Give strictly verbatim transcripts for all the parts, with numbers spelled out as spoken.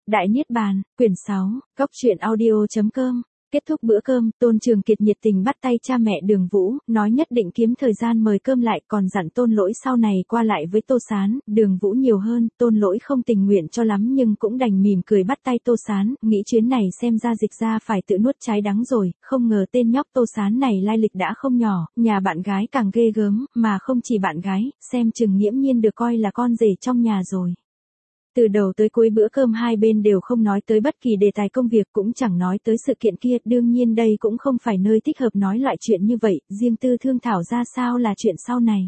Đại Niết Bàn, quyển sáu, Cốc truyện audio.com. Kết thúc bữa cơm, Tôn Trường Kiệt nhiệt tình bắt tay cha mẹ Đường Vũ, nói nhất định kiếm thời gian mời cơm lại, còn dặn Tôn Lỗi sau này qua lại với Tô Sán, Đường Vũ nhiều hơn. Tôn Lỗi không tình nguyện cho lắm nhưng cũng đành mỉm cười bắt tay Tô Sán, nghĩ chuyến này xem ra Dịch ra phải tự nuốt trái đắng rồi, không ngờ tên nhóc Tô Sán này lai lịch đã không nhỏ, nhà bạn gái càng ghê gớm, mà không chỉ bạn gái, xem chừng nghiễm nhiên được coi là con rể trong nhà rồi. Từ đầu tới cuối bữa cơm hai bên đều không nói tới bất kỳ đề tài công việc, cũng chẳng nói tới sự kiện kia, đương nhiên đây cũng không phải nơi thích hợp nói loại chuyện như vậy, riêng tư thương thảo ra sao là chuyện sau này.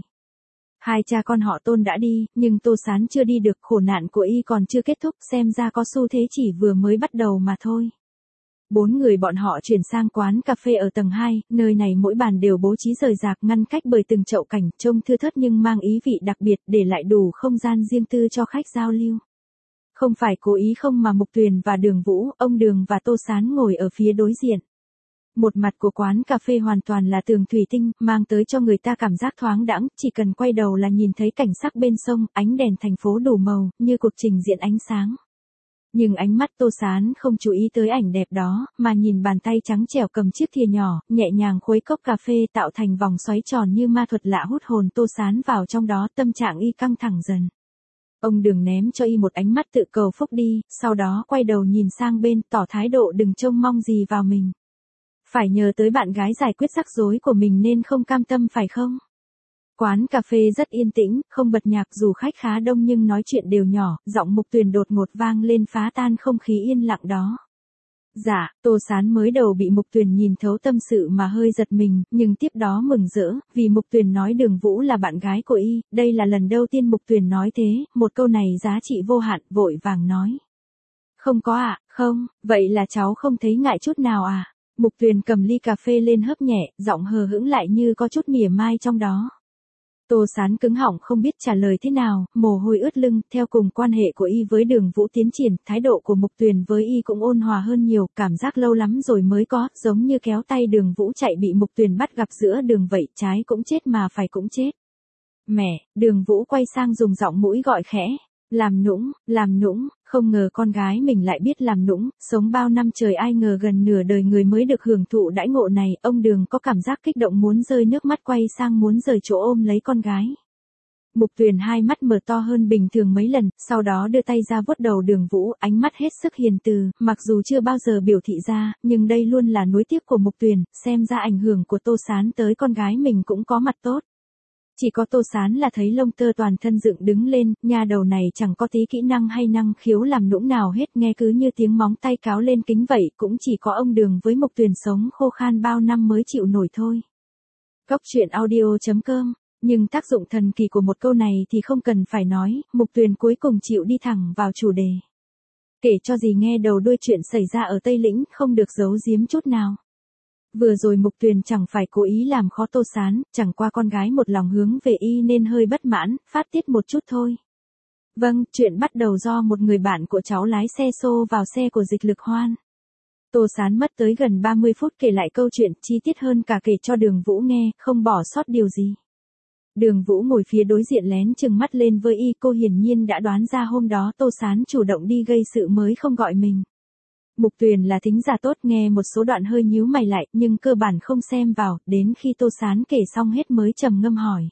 Hai cha con họ Tôn đã đi, nhưng Tô Sán chưa đi được, khổ nạn của y còn chưa kết thúc, xem ra có xu thế chỉ vừa mới bắt đầu mà thôi. Bốn người bọn họ chuyển sang quán cà phê ở tầng hai, nơi này mỗi bàn đều bố trí rời rạc, ngăn cách bởi từng chậu cảnh, trông thưa thớt nhưng mang ý vị đặc biệt, để lại đủ không gian riêng tư cho khách giao lưu. Không phải cố ý không mà Mục Tuyền và Đường Vũ, ông Đường và Tô Sán ngồi ở phía đối diện. Một mặt của quán cà phê hoàn toàn là tường thủy tinh, mang tới cho người ta cảm giác thoáng đãng, chỉ cần quay đầu là nhìn thấy cảnh sắc bên sông, ánh đèn thành phố đủ màu, như cuộc trình diễn ánh sáng. Nhưng ánh mắt Tô Sán không chú ý tới ảnh đẹp đó, mà nhìn bàn tay trắng trẻo cầm chiếc thìa nhỏ, nhẹ nhàng khuấy cốc cà phê tạo thành vòng xoáy tròn như ma thuật lạ hút hồn Tô Sán vào trong đó, tâm trạng y căng thẳng dần. Ông Đường ném cho y một ánh mắt tự cầu phúc đi, sau đó quay đầu nhìn sang bên, tỏ thái độ đừng trông mong gì vào mình. Phải nhờ tới bạn gái giải quyết rắc rối của mình nên không cam tâm phải không? Quán cà phê rất yên tĩnh, không bật nhạc, dù khách khá đông nhưng nói chuyện đều nhỏ, giọng Mục Tuyền đột ngột vang lên phá tan không khí yên lặng đó. Dạ, Tô Sán mới đầu bị Mục Tuyền nhìn thấu tâm sự mà hơi giật mình, nhưng tiếp đó mừng rỡ, vì Mục Tuyền nói Đường Vũ là bạn gái của y, đây là lần đầu tiên Mục Tuyền nói thế, một câu này giá trị vô hạn, vội vàng nói. Không có ạ, à, không, vậy là cháu không thấy ngại chút nào à? Mục Tuyền cầm ly cà phê lên hớp nhẹ, giọng hờ hững lại như có chút mỉa mai trong đó. Tô Sán cứng họng không biết trả lời thế nào, mồ hôi ướt lưng, theo cùng quan hệ của y với Đường Vũ tiến triển, thái độ của Mục Tuyền với y cũng ôn hòa hơn nhiều, cảm giác lâu lắm rồi mới có, giống như kéo tay Đường Vũ chạy bị Mục Tuyền bắt gặp giữa đường vậy, trái cũng chết mà phải cũng chết. Mẹ, Đường Vũ quay sang dùng giọng mũi gọi khẽ. Làm nũng, làm nũng, không ngờ con gái mình lại biết làm nũng, sống bao năm trời ai ngờ gần nửa đời người mới được hưởng thụ đãi ngộ này, ông Đường có cảm giác kích động muốn rơi nước mắt, quay sang muốn rời chỗ ôm lấy con gái. Mục Tuyền hai mắt mở to hơn bình thường mấy lần, sau đó đưa tay ra vuốt đầu Đường Vũ, ánh mắt hết sức hiền từ, mặc dù chưa bao giờ biểu thị ra, nhưng đây luôn là nối tiếp của Mục Tuyền, xem ra ảnh hưởng của Tô Sán tới con gái mình cũng có mặt tốt. Chỉ có Tô Sán là thấy lông tơ toàn thân dựng đứng lên, nha đầu này chẳng có tí kỹ năng hay năng khiếu làm nũng nào hết, nghe cứ như tiếng móng tay cáo lên kính vậy, cũng chỉ có ông Đường với Mục Tuyền sống khô khan bao năm mới chịu nổi thôi. Cốc truyện audio.com. Nhưng tác dụng thần kỳ của một câu này thì không cần phải nói, Mục Tuyền cuối cùng chịu đi thẳng vào chủ đề. Kể cho gì nghe đầu đuôi chuyện xảy ra ở Tây Lĩnh, không được giấu giếm chút nào. Vừa rồi Mục Tuyền chẳng phải cố ý làm khó Tô Sán, chẳng qua con gái một lòng hướng về y nên hơi bất mãn, phát tiết một chút thôi. Vâng, chuyện bắt đầu do một người bạn của cháu lái xe xô vào xe của Dịch Lực Hoan. Tô Sán mất tới gần ba mươi phút kể lại câu chuyện, chi tiết hơn cả kể cho Đường Vũ nghe, không bỏ sót điều gì. Đường Vũ ngồi phía đối diện lén trừng mắt lên với y, cô hiển nhiên đã đoán ra hôm đó Tô Sán chủ động đi gây sự mới không gọi mình. Mục Tuyền là thính giả tốt, nghe một số đoạn hơi nhíu mày lại, nhưng cơ bản không xem vào, đến khi Tô Sán kể xong hết mới trầm ngâm hỏi.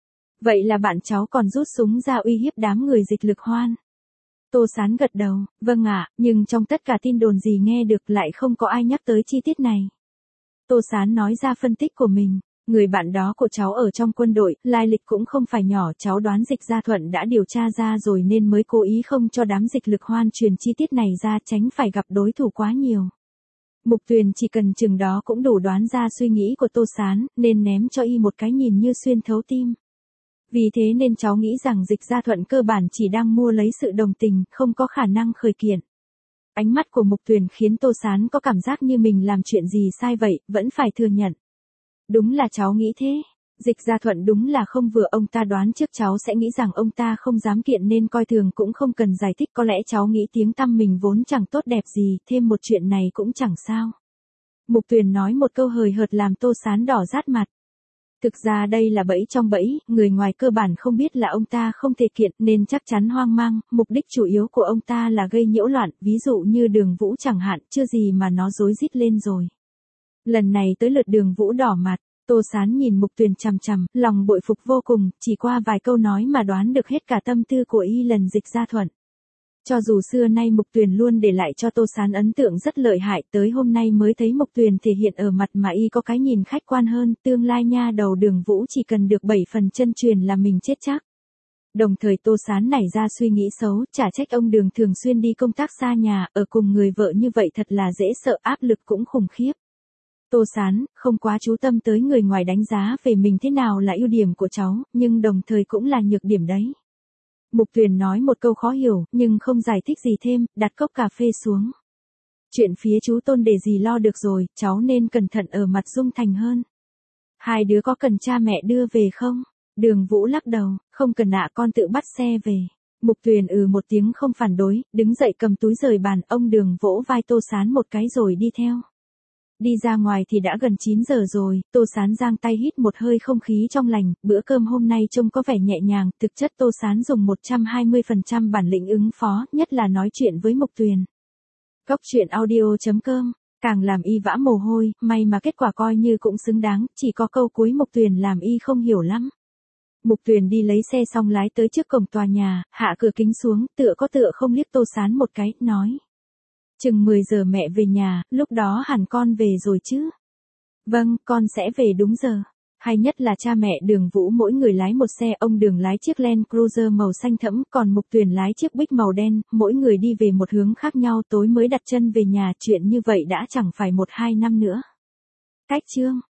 Vậy là bạn cháu còn rút súng ra uy hiếp đám người Dịch Lực Hoan? Tô Sán gật đầu, vâng ạ, nhưng trong tất cả tin đồn gì nghe được lại không có ai nhắc tới chi tiết này. Tô Sán nói ra phân tích của mình. Người bạn đó của cháu ở trong quân đội, lai lịch cũng không phải nhỏ, cháu đoán Dịch Gia Thuận đã điều tra ra rồi nên mới cố ý không cho đám Dịch Lực Hoan truyền chi tiết này ra, tránh phải gặp đối thủ quá nhiều. Mục Tuyền chỉ cần chừng đó cũng đủ đoán ra suy nghĩ của Tô Sán, nên ném cho y một cái nhìn như xuyên thấu tim. Vì thế nên cháu nghĩ rằng Dịch Gia Thuận cơ bản chỉ đang mua lấy sự đồng tình, không có khả năng khởi kiện. Ánh mắt của Mục Tuyền khiến Tô Sán có cảm giác như mình làm chuyện gì sai vậy, vẫn phải thừa nhận. Đúng là cháu nghĩ thế. Dịch Gia Thuận đúng là không vừa, ông ta đoán trước cháu sẽ nghĩ rằng ông ta không dám kiện nên coi thường, cũng không cần giải thích, có lẽ cháu nghĩ tiếng tăm mình vốn chẳng tốt đẹp gì, thêm một chuyện này cũng chẳng sao. Mục Tuyền nói một câu hời hợt làm Tô Sán đỏ rát mặt. Thực ra đây là bẫy trong bẫy, người ngoài cơ bản không biết là ông ta không thể kiện nên chắc chắn hoang mang, mục đích chủ yếu của ông ta là gây nhiễu loạn, ví dụ như Đường Vũ chẳng hạn, chưa gì mà nó rối rít lên rồi. Lần này tới lượt Đường Vũ đỏ mặt, Tô Sán nhìn Mục Tuyền chằm chằm, lòng bội phục vô cùng, chỉ qua vài câu nói mà đoán được hết cả tâm tư của y lần dịch gia thuận. Cho dù xưa nay Mục Tuyền luôn để lại cho Tô Sán ấn tượng rất lợi hại, tới hôm nay mới thấy Mục Tuyền thể hiện ở mặt mà y có cái nhìn khách quan hơn, tương lai nha đầu Đường Vũ chỉ cần được bảy phần chân truyền là mình chết chắc. Đồng thời Tô Sán nảy ra suy nghĩ xấu, chả trách ông Đường thường xuyên đi công tác xa nhà, ở cùng người vợ như vậy thật là dễ sợ, áp lực cũng khủng khiếp. Tô Sán, không quá chú tâm tới người ngoài đánh giá về mình thế nào là ưu điểm của cháu, nhưng đồng thời cũng là nhược điểm đấy. Mục Tuyền nói một câu khó hiểu, nhưng không giải thích gì thêm, đặt cốc cà phê xuống. Chuyện phía chú Tôn để gì lo được rồi, cháu nên cẩn thận ở mặt Dung Thành hơn. Hai đứa có cần cha mẹ đưa về không? Đường Vũ lắc đầu, không cần ạ, con tự bắt xe về. Mục Tuyền ừ một tiếng không phản đối, đứng dậy cầm túi rời bàn, ông Đường vỗ vai Tô Sán một cái rồi đi theo. Đi ra ngoài thì đã gần chín giờ rồi, Tô Sán giang tay hít một hơi không khí trong lành, bữa cơm hôm nay trông có vẻ nhẹ nhàng, thực chất Tô Sán dùng một trăm hai mươi phần trăm bản lĩnh ứng phó, nhất là nói chuyện với Mục Tuyền. Cốc truyện audio chấm com, càng làm y vã mồ hôi, may mà kết quả coi như cũng xứng đáng, chỉ có câu cuối Mục Tuyền làm y không hiểu lắm. Mục Tuyền đi lấy xe xong lái tới trước cổng tòa nhà, hạ cửa kính xuống, tựa có tựa không liếc Tô Sán một cái, nói. Chừng mười giờ mẹ về nhà, lúc đó hẳn con về rồi chứ? Vâng, con sẽ về đúng giờ. Hay nhất là cha mẹ Đường Vũ mỗi người lái một xe, ông Đường lái chiếc Land Cruiser màu xanh thẫm, còn Mục Tuyền lái chiếc Big màu đen, mỗi người đi về một hướng khác nhau, tối mới đặt chân về nhà, chuyện như vậy đã chẳng phải một hai năm nữa. Cách chương